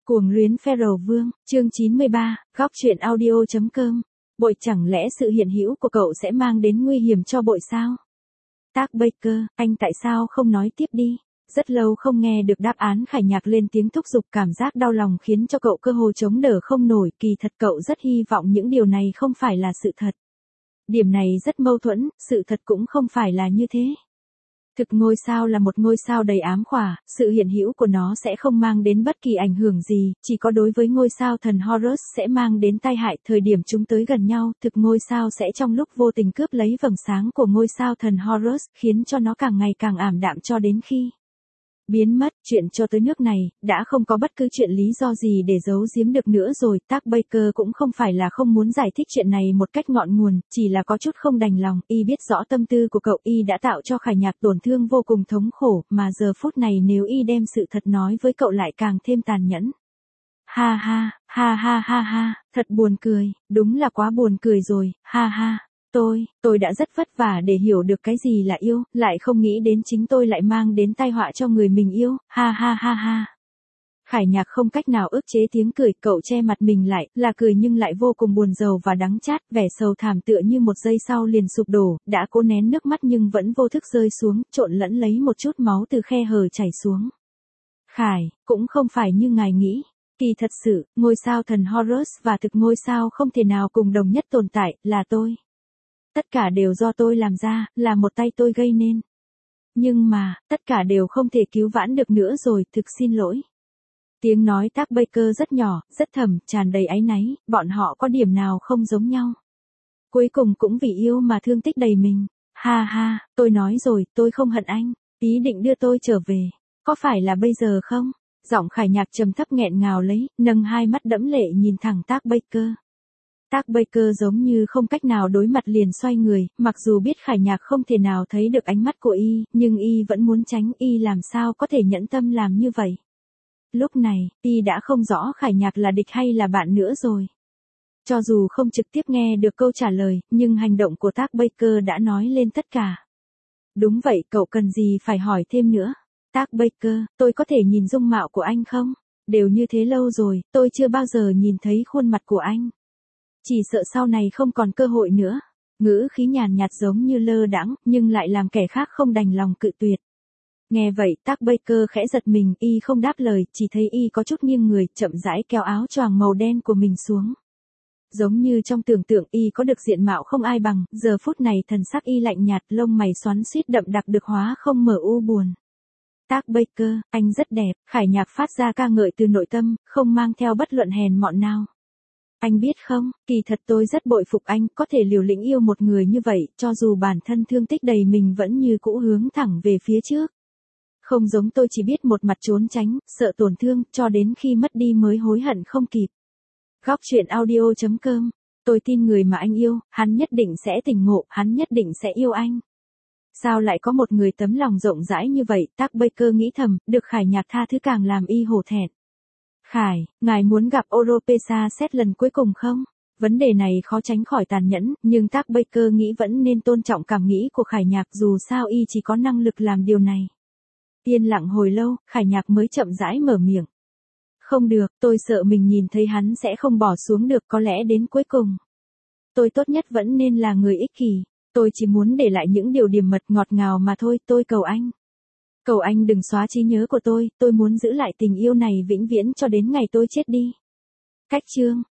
Cuồng luyến Feral Vương, chương 93, góc truyện audio.com. Bội, chẳng lẽ sự hiện hữu của cậu sẽ mang đến nguy hiểm cho Bội sao? Tác Baker, anh tại sao không nói tiếp đi? Rất lâu không nghe được đáp án. Khải Nhạc lên tiếng thúc giục, cảm giác đau lòng khiến cho cậu cơ hồ chống đỡ không nổi. Kỳ thật cậu rất hy vọng những điều này không phải là sự thật. Điểm này rất mâu thuẫn, sự thật cũng không phải là như thế. Thực ngôi sao là một ngôi sao đầy ám khỏa, sự hiện hữu của nó sẽ không mang đến bất kỳ ảnh hưởng gì, chỉ có đối với ngôi sao thần Horus sẽ mang đến tai hại. Thời điểm chúng tới gần nhau, thực ngôi sao sẽ trong lúc vô tình cướp lấy vầng sáng của ngôi sao thần Horus, khiến cho nó càng ngày càng ảm đạm cho đến khi biến mất. Chuyện cho tới nước này, đã không có bất cứ chuyện lý do gì để giấu giếm được nữa rồi. Tác Baker cũng không phải là không muốn giải thích chuyện này một cách ngọn nguồn, chỉ là có chút không đành lòng. Y biết rõ tâm tư của cậu, y đã tạo cho Khải Nhạc tổn thương vô cùng thống khổ, mà giờ phút này nếu y đem sự thật nói với cậu lại càng thêm tàn nhẫn. Ha ha, ha ha ha ha, thật buồn cười, đúng là quá buồn cười rồi, ha ha. Tôi đã rất vất vả để hiểu được cái gì là yêu, lại không nghĩ đến chính tôi lại mang đến tai họa cho người mình yêu, ha ha ha ha. Khải Nhạc không cách nào ức chế tiếng cười, cậu che mặt mình lại, là cười nhưng lại vô cùng buồn rầu và đắng chát, vẻ sầu thảm tựa như một giây sau liền sụp đổ, đã cố nén nước mắt nhưng vẫn vô thức rơi xuống, trộn lẫn lấy một chút máu từ khe hở chảy xuống. Khải, cũng không phải như ngài nghĩ. Kỳ thật sự, ngôi sao thần Horus và thực ngôi sao không thể nào cùng đồng nhất tồn tại, là tôi. Tất cả đều do tôi làm ra, là một tay tôi gây nên. Nhưng mà, tất cả đều không thể cứu vãn được nữa rồi, thực xin lỗi. Tiếng nói Tác Baker rất nhỏ, rất thầm, tràn đầy áy náy, bọn họ có điểm nào không giống nhau. Cuối cùng cũng vì yêu mà thương tích đầy mình. Ha ha, tôi nói rồi, tôi không hận anh, ý định đưa tôi trở về. Có phải là bây giờ không? Giọng Khải Nhạc trầm thấp nghẹn ngào lấy, nâng hai mắt đẫm lệ nhìn thẳng Tác Baker. Tác Baker giống như không cách nào đối mặt liền xoay người, mặc dù biết Khải Nhạc không thể nào thấy được ánh mắt của y, nhưng y vẫn muốn tránh. Y làm sao có thể nhẫn tâm làm như vậy. Lúc này, y đã không rõ Khải Nhạc là địch hay là bạn nữa rồi. Cho dù không trực tiếp nghe được câu trả lời, nhưng hành động của Tác Baker đã nói lên tất cả. Đúng vậy, cậu cần gì phải hỏi thêm nữa. Tác Baker, tôi có thể nhìn dung mạo của anh không? Đều như thế lâu rồi, tôi chưa bao giờ nhìn thấy khuôn mặt của anh. Chỉ sợ sau này không còn cơ hội nữa. Ngữ khí nhàn nhạt giống như lơ đãng, nhưng lại làm kẻ khác không đành lòng cự tuyệt. Nghe vậy, Tác Baker khẽ giật mình, y không đáp lời, chỉ thấy y có chút nghiêng người, chậm rãi kéo áo choàng màu đen của mình xuống. Giống như trong tưởng tượng, y có được diện mạo không ai bằng, giờ phút này thần sắc y lạnh nhạt, lông mày xoắn xuýt đậm đặc được hóa không mở u buồn. Tác Baker, anh rất đẹp. Khải Nhạc phát ra ca ngợi từ nội tâm, không mang theo bất luận hèn mọn nào. Anh biết không, kỳ thật tôi rất bội phục anh, có thể liều lĩnh yêu một người như vậy, cho dù bản thân thương tích đầy mình vẫn như cũ hướng thẳng về phía trước. Không giống tôi chỉ biết một mặt trốn tránh, sợ tổn thương, cho đến khi mất đi mới hối hận không kịp. Góc truyện audio.com. Tôi tin người mà anh yêu, hắn nhất định sẽ tỉnh ngộ, hắn nhất định sẽ yêu anh. Sao lại có một người tấm lòng rộng rãi như vậy? Tác Baker nghĩ thầm, được Khải Nhạc tha thứ càng làm y hổ thẹn. Khải, ngài muốn gặp Oropesa xét lần cuối cùng không? Vấn đề này khó tránh khỏi tàn nhẫn, nhưng Tác Baker nghĩ vẫn nên tôn trọng cảm nghĩ của Khải Nhạc, dù sao y chỉ có năng lực làm điều này. Yên lặng hồi lâu, Khải Nhạc mới chậm rãi mở miệng. Không được, tôi sợ mình nhìn thấy hắn sẽ không bỏ xuống được, có lẽ đến cuối cùng. Tôi tốt nhất vẫn nên là người ích kỷ. Tôi chỉ muốn để lại những điều điềm mật ngọt ngào mà thôi, tôi cầu anh. Cầu anh đừng xóa trí nhớ của tôi muốn giữ lại tình yêu này vĩnh viễn cho đến ngày tôi chết đi. Cách chương.